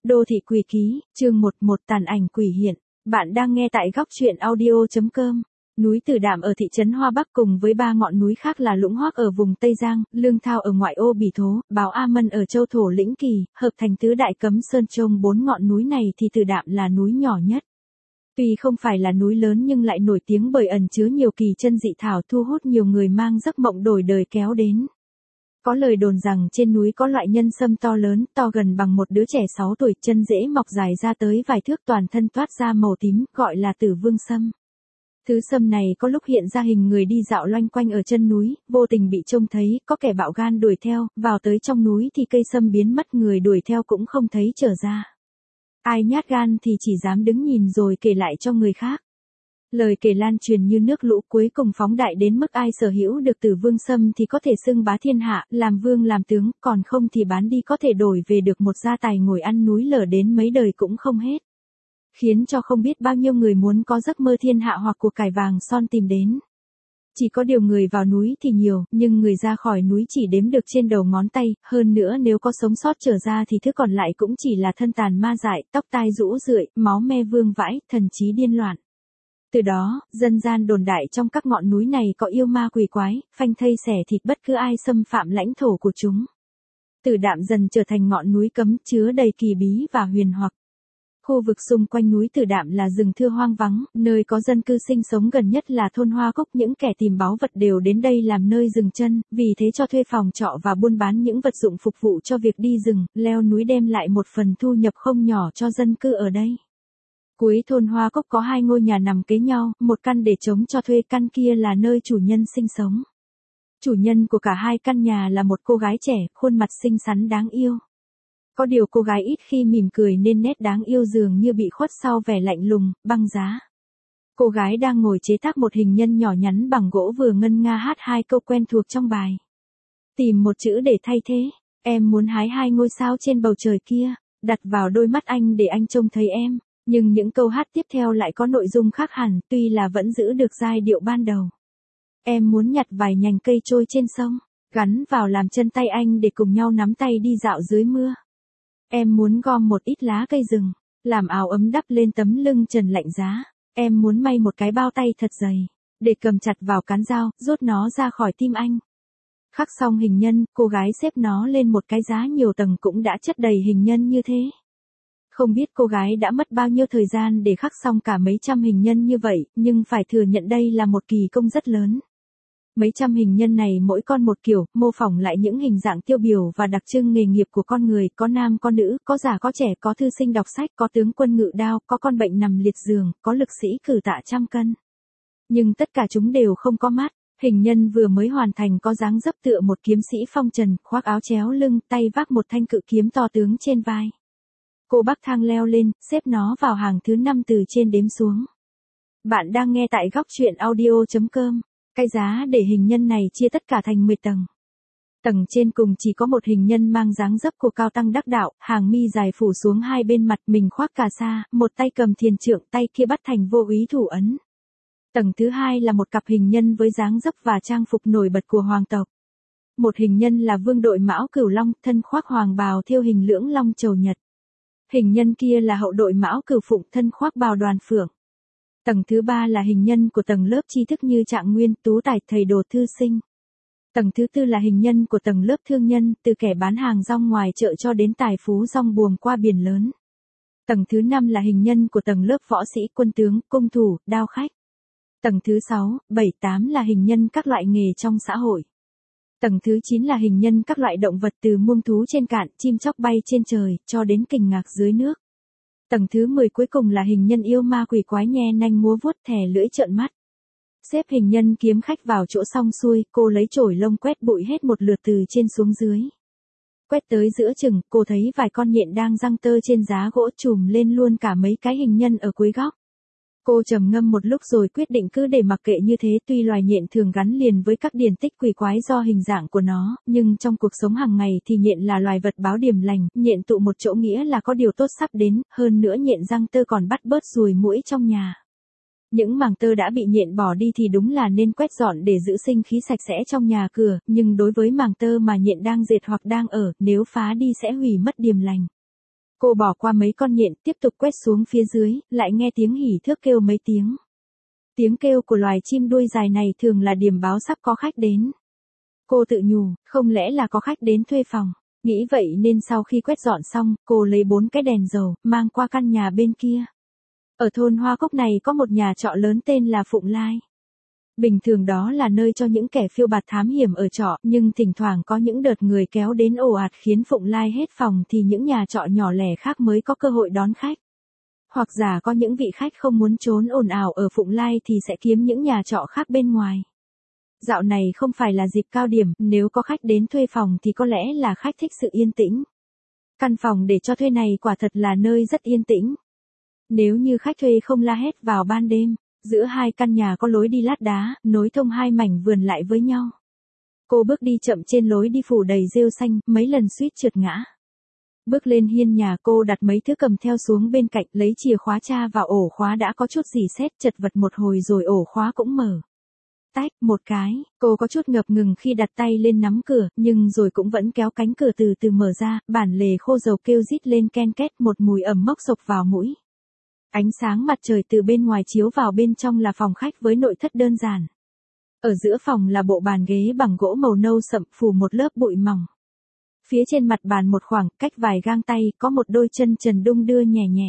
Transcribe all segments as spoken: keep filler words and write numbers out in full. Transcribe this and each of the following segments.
Đô thị quỷ ký, chương một một tàn ảnh quỷ hiện. Bạn đang nghe tại góc truyện audio chấm com. Núi Tử Đạm ở thị trấn Hoa Bắc cùng với ba ngọn núi khác là Lũng Hoác ở vùng Tây Giang, Lương Thao ở ngoại ô Bỉ Thố, Báo A Mân ở châu thổ Lĩnh Kỳ, hợp thành tứ đại cấm sơn. Trong bốn ngọn núi này thì Tử Đạm là núi nhỏ nhất. Tuy không phải là núi lớn nhưng lại nổi tiếng bởi ẩn chứa nhiều kỳ chân dị thảo, thu hút nhiều người mang giấc mộng đổi đời kéo đến. Có lời đồn rằng trên núi có loại nhân sâm to lớn, to gần bằng một đứa trẻ sáu tuổi, chân rễ mọc dài ra tới vài thước, toàn thân toát ra màu tím, gọi là Tử Vương Sâm. Thứ sâm này có lúc hiện ra hình người đi dạo loanh quanh ở chân núi, vô tình bị trông thấy, có kẻ bạo gan đuổi theo, vào tới trong núi thì cây sâm biến mất, người đuổi theo cũng không thấy trở ra. Ai nhát gan thì chỉ dám đứng nhìn rồi kể lại cho người khác. Lời kể lan truyền như nước lũ, cuối cùng phóng đại đến mức ai sở hữu được Tử Vương Sâm thì có thể xưng bá thiên hạ, làm vương làm tướng, còn không thì bán đi có thể đổi về được một gia tài ngồi ăn núi lở đến mấy đời cũng không hết. Khiến cho không biết bao nhiêu người muốn có giấc mơ thiên hạ hoặc của cải vàng son tìm đến. Chỉ có điều người vào núi thì nhiều, nhưng người ra khỏi núi chỉ đếm được trên đầu ngón tay, hơn nữa nếu có sống sót trở ra thì thứ còn lại cũng chỉ là thân tàn ma dại, tóc tai rũ rượi, máu me vương vãi, thần trí điên loạn. Từ đó, dân gian đồn đại trong các ngọn núi này có yêu ma quỷ quái, phanh thây xẻ thịt bất cứ ai xâm phạm lãnh thổ của chúng. Tử Đạm dần trở thành ngọn núi cấm, chứa đầy kỳ bí và huyền hoặc. Khu vực xung quanh núi Tử Đạm là rừng thưa hoang vắng, nơi có dân cư sinh sống gần nhất là thôn Hoa Cúc, những kẻ tìm báu vật đều đến đây làm nơi dừng chân, vì thế cho thuê phòng trọ và buôn bán những vật dụng phục vụ cho việc đi rừng, leo núi đem lại một phần thu nhập không nhỏ cho dân cư ở đây. Cuối thôn Hoa Cúc có hai ngôi nhà nằm kế nhau, một căn để trống cho thuê, căn kia là nơi chủ nhân sinh sống. Chủ nhân của cả hai căn nhà là một cô gái trẻ, khuôn mặt xinh xắn đáng yêu. Có điều cô gái ít khi mỉm cười nên nét đáng yêu dường như bị khuất sau vẻ lạnh lùng, băng giá. Cô gái đang ngồi chế tác một hình nhân nhỏ nhắn bằng gỗ, vừa ngân nga hát hai câu quen thuộc trong bài. Tìm một chữ để thay thế, em muốn hái hai ngôi sao trên bầu trời kia, đặt vào đôi mắt anh để anh trông thấy em. Nhưng những câu hát tiếp theo lại có nội dung khác hẳn, tuy là vẫn giữ được giai điệu ban đầu. Em muốn nhặt vài nhành cây trôi trên sông, gắn vào làm chân tay anh để cùng nhau nắm tay đi dạo dưới mưa. Em muốn gom một ít lá cây rừng, làm áo ấm đắp lên tấm lưng trần lạnh giá. Em muốn may một cái bao tay thật dày, để cầm chặt vào cán dao, rút nó ra khỏi tim anh. Khắc xong hình nhân, cô gái xếp nó lên một cái giá nhiều tầng cũng đã chất đầy hình nhân như thế. Không biết cô gái đã mất bao nhiêu thời gian để khắc xong cả mấy trăm hình nhân như vậy, nhưng phải thừa nhận đây là một kỳ công rất lớn. Mấy trăm hình nhân này mỗi con một kiểu, mô phỏng lại những hình dạng tiêu biểu và đặc trưng nghề nghiệp của con người, có nam có nữ, có già có trẻ, có thư sinh đọc sách, có tướng quân ngự đao, có con bệnh nằm liệt giường, có lực sĩ cử tạ trăm cân. Nhưng tất cả chúng đều không có mắt, hình nhân vừa mới hoàn thành có dáng dấp tựa một kiếm sĩ phong trần, khoác áo chéo lưng, tay vác một thanh cự kiếm to tướng trên vai. Cô bác thang leo lên, xếp nó vào hàng thứ năm từ trên đếm xuống. Bạn đang nghe tại góc truyện audio chấm com. Cái giá để hình nhân này chia tất cả thành mười tầng. Tầng trên cùng chỉ có một hình nhân mang dáng dấp của cao tăng đắc đạo, hàng mi dài phủ xuống hai bên mặt, mình khoác cà sa, một tay cầm thiền trượng, tay kia bắt thành vô úy thủ ấn. Tầng thứ hai là một cặp hình nhân với dáng dấp và trang phục nổi bật của hoàng tộc. Một hình nhân là vương đội Mão Cửu Long, thân khoác hoàng bào thêu hình lưỡng long chầu nhật. Hình nhân kia là hậu đội Mão Cửu Phụng, thân khoác bào đoàn phượng. Tầng thứ ba là hình nhân của tầng lớp tri thức như Trạng Nguyên, Tú Tài, thầy đồ thư sinh. Tầng thứ tư là hình nhân của tầng lớp thương nhân, từ kẻ bán hàng rong ngoài chợ cho đến tài phú rong buồm qua biển lớn. Tầng thứ năm là hình nhân của tầng lớp võ sĩ, quân tướng, cung thủ, đao khách. Tầng thứ sáu, bảy, tám là hình nhân các loại nghề trong xã hội. Tầng thứ chín là hình nhân các loại động vật, từ muông thú trên cạn, chim chóc bay trên trời, cho đến kình ngạc dưới nước. Tầng thứ mười cuối cùng là hình nhân yêu ma quỷ quái, nhe nanh múa vuốt, thè lưỡi trợn mắt. Xếp hình nhân kiếm khách vào chỗ xong xuôi, cô lấy chổi lông quét bụi hết một lượt từ trên xuống dưới. Quét tới giữa chừng, cô thấy vài con nhện đang giăng tơ trên giá gỗ, chùm lên luôn cả mấy cái hình nhân ở cuối góc. Cô trầm ngâm một lúc rồi quyết định cứ để mặc kệ như thế, tuy loài nhện thường gắn liền với các điển tích quỷ quái do hình dạng của nó, nhưng trong cuộc sống hàng ngày thì nhện là loài vật báo điềm lành, nhện tụ một chỗ nghĩa là có điều tốt sắp đến, hơn nữa nhện răng tơ còn bắt bớt ruồi muỗi trong nhà. Những màng tơ đã bị nhện bỏ đi thì đúng là nên quét dọn để giữ sinh khí sạch sẽ trong nhà cửa, nhưng đối với màng tơ mà nhện đang dệt hoặc đang ở, nếu phá đi sẽ hủy mất điềm lành. Cô bỏ qua mấy con nhện, tiếp tục quét xuống phía dưới, lại nghe tiếng hỉ thước kêu mấy tiếng. Tiếng kêu của loài chim đuôi dài này thường là điểm báo sắp có khách đến. Cô tự nhủ, không lẽ là có khách đến thuê phòng. Nghĩ vậy nên sau khi quét dọn xong, cô lấy bốn cái đèn dầu, mang qua căn nhà bên kia. Ở thôn Hoa Cốc này có một nhà trọ lớn tên là Phụng Lai. Bình thường đó là nơi cho những kẻ phiêu bạt thám hiểm ở trọ, nhưng thỉnh thoảng có những đợt người kéo đến ồ ạt khiến Phụng Lai hết phòng thì những nhà trọ nhỏ lẻ khác mới có cơ hội đón khách. Hoặc giả có những vị khách không muốn trốn ồn ào ở Phụng Lai thì sẽ kiếm những nhà trọ khác bên ngoài. Dạo này không phải là dịp cao điểm, nếu có khách đến thuê phòng thì có lẽ là khách thích sự yên tĩnh. Căn phòng để cho thuê này quả thật là nơi rất yên tĩnh. Nếu như khách thuê không la hét vào ban đêm, giữa hai căn nhà có lối đi lát đá, nối thông hai mảnh vườn lại với nhau. Cô bước đi chậm trên lối đi phủ đầy rêu xanh, mấy lần suýt trượt ngã. Bước lên hiên nhà, cô đặt mấy thứ cầm theo xuống bên cạnh, lấy chìa khóa tra vào ổ khóa đã có chút rỉ sét, chật vật một hồi rồi ổ khóa cũng mở. Tách, một cái, cô có chút ngập ngừng khi đặt tay lên nắm cửa, nhưng rồi cũng vẫn kéo cánh cửa từ từ mở ra, bản lề khô dầu kêu rít lên ken két, một mùi ẩm mốc xộc vào mũi. Ánh sáng mặt trời từ bên ngoài chiếu vào bên trong là phòng khách với nội thất đơn giản. Ở giữa phòng là bộ bàn ghế bằng gỗ màu nâu sậm phủ một lớp bụi mỏng. Phía trên mặt bàn một khoảng cách vài gang tay có một đôi chân trần đung đưa nhẹ nhẹ.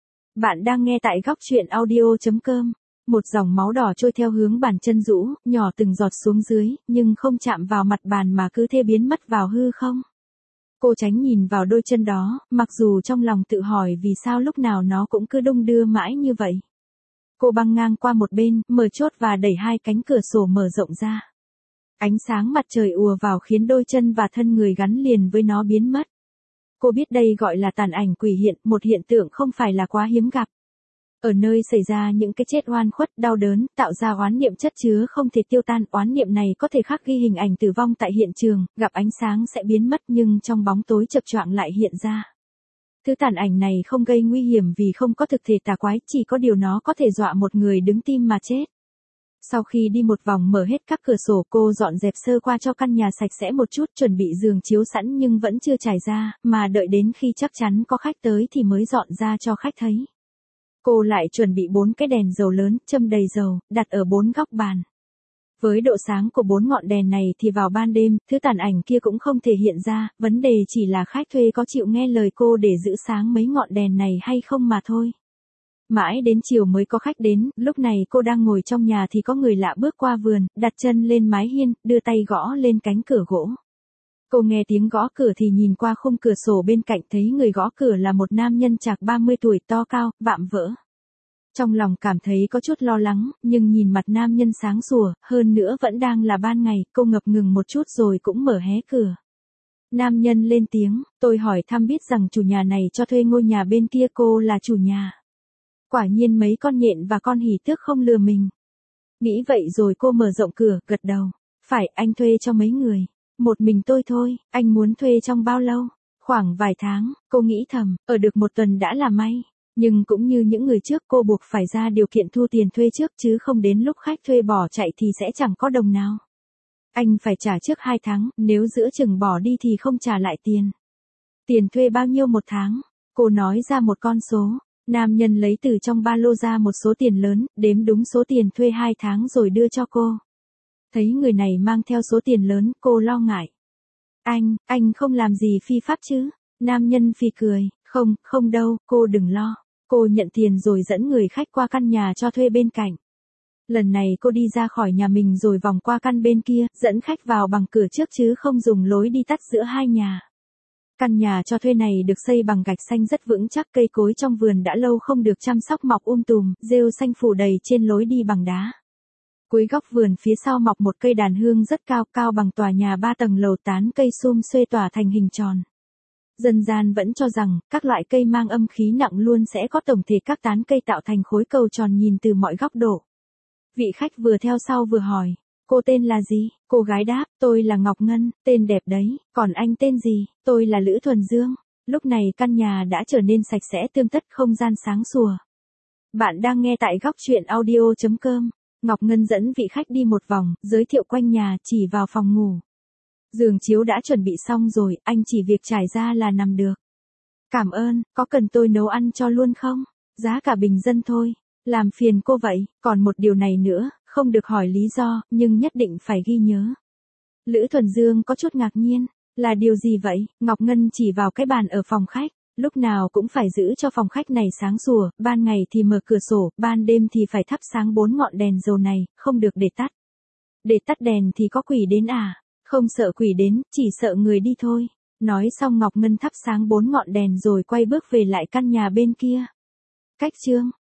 Bạn đang nghe tại góc truyện audio chấm com. Một dòng máu đỏ trôi theo hướng bàn chân rũ, nhỏ từng giọt xuống dưới, nhưng không chạm vào mặt bàn mà cứ thế biến mất vào hư không. Cô tránh nhìn vào đôi chân đó, mặc dù trong lòng tự hỏi vì sao lúc nào nó cũng cứ đung đưa mãi như vậy. Cô băng ngang qua một bên, mở chốt và đẩy hai cánh cửa sổ mở rộng ra. Ánh sáng mặt trời ùa vào khiến đôi chân và thân người gắn liền với nó biến mất. Cô biết đây gọi là tàn ảnh quỷ hiện, một hiện tượng không phải là quá hiếm gặp. Ở nơi xảy ra những cái chết oan khuất, đau đớn, tạo ra oán niệm chất chứa không thể tiêu tan, oán niệm này có thể khắc ghi hình ảnh tử vong tại hiện trường, gặp ánh sáng sẽ biến mất nhưng trong bóng tối chập choạng lại hiện ra. Thứ tàn ảnh này không gây nguy hiểm vì không có thực thể tà quái, chỉ có điều nó có thể dọa một người đứng tim mà chết. Sau khi đi một vòng mở hết các cửa sổ, cô dọn dẹp sơ qua cho căn nhà sạch sẽ một chút, chuẩn bị giường chiếu sẵn nhưng vẫn chưa trải ra, mà đợi đến khi chắc chắn có khách tới thì mới dọn ra cho khách thấy. Cô lại chuẩn bị bốn cái đèn dầu lớn, châm đầy dầu, đặt ở bốn góc bàn. Với độ sáng của bốn ngọn đèn này thì vào ban đêm, thứ tàn ảnh kia cũng không thể hiện ra, vấn đề chỉ là khách thuê có chịu nghe lời cô để giữ sáng mấy ngọn đèn này hay không mà thôi. Mãi đến chiều mới có khách đến, lúc này cô đang ngồi trong nhà thì có người lạ bước qua vườn, đặt chân lên mái hiên, đưa tay gõ lên cánh cửa gỗ. Cô nghe tiếng gõ cửa thì nhìn qua khung cửa sổ bên cạnh thấy người gõ cửa là một nam nhân chạc ba mươi tuổi, to cao, vạm vỡ. Trong lòng cảm thấy có chút lo lắng, nhưng nhìn mặt nam nhân sáng sủa, hơn nữa vẫn đang là ban ngày, cô ngập ngừng một chút rồi cũng mở hé cửa. Nam nhân lên tiếng, tôi hỏi thăm biết rằng chủ nhà này cho thuê ngôi nhà bên kia, cô là chủ nhà. Quả nhiên mấy con nhện và con hỉ tước không lừa mình. Nghĩ vậy rồi cô mở rộng cửa, gật đầu. Phải, anh thuê cho mấy người. Một mình tôi thôi, anh muốn thuê trong bao lâu? Khoảng vài tháng, cô nghĩ thầm, ở được một tuần đã là may. Nhưng cũng như những người trước, cô buộc phải ra điều kiện thu tiền thuê trước chứ không đến lúc khách thuê bỏ chạy thì sẽ chẳng có đồng nào. Anh phải trả trước hai tháng, nếu giữa chừng bỏ đi thì không trả lại tiền. Tiền thuê bao nhiêu một tháng? Cô nói ra một con số. Nam nhân lấy từ trong ba lô ra một số tiền lớn, đếm đúng số tiền thuê hai tháng rồi đưa cho cô. Thấy người này mang theo số tiền lớn, cô lo ngại. Anh, anh không làm gì phi pháp chứ? Nam nhân phì cười, không, không đâu, cô đừng lo. Cô nhận tiền rồi dẫn người khách qua căn nhà cho thuê bên cạnh. Lần này cô đi ra khỏi nhà mình rồi vòng qua căn bên kia, dẫn khách vào bằng cửa trước chứ không dùng lối đi tắt giữa hai nhà. Căn nhà cho thuê này được xây bằng gạch xanh rất vững chắc, cây cối trong vườn đã lâu không được chăm sóc mọc um tùm, rêu xanh phủ đầy trên lối đi bằng đá. Cuối góc vườn phía sau mọc một cây đàn hương rất cao, cao bằng tòa nhà ba tầng lầu, tán cây sum xuê tỏa thành hình tròn. Dân gian vẫn cho rằng, các loại cây mang âm khí nặng luôn sẽ có tổng thể các tán cây tạo thành khối cầu tròn nhìn từ mọi góc độ. Vị khách vừa theo sau vừa hỏi, cô tên là gì? Cô gái đáp, tôi là Ngọc Ngân, tên đẹp đấy, còn anh tên gì? Tôi là Lữ Thuần Dương. Lúc này căn nhà đã trở nên sạch sẽ tươm tất, không gian sáng sủa. Bạn đang nghe tại góc truyện audio chấm com. Ngọc Ngân dẫn vị khách đi một vòng, giới thiệu quanh nhà, chỉ vào phòng ngủ. Giường chiếu đã chuẩn bị xong rồi, anh chỉ việc trải ra là nằm được. Cảm ơn, có cần tôi nấu ăn cho luôn không? Giá cả bình dân thôi. Làm phiền cô vậy, còn một điều này nữa, không được hỏi lý do, nhưng nhất định phải ghi nhớ. Lữ Thuần Dương có chút ngạc nhiên. Là điều gì vậy? Ngọc Ngân chỉ vào cái bàn ở phòng khách. Lúc nào cũng phải giữ cho phòng khách này sáng sủa, ban ngày thì mở cửa sổ, ban đêm thì phải thắp sáng bốn ngọn đèn dầu này, không được để tắt. Để tắt đèn thì có quỷ đến à? Không sợ quỷ đến, chỉ sợ người đi thôi. Nói xong Ngọc Ngân thắp sáng bốn ngọn đèn rồi quay bước về lại căn nhà bên kia. Cách chương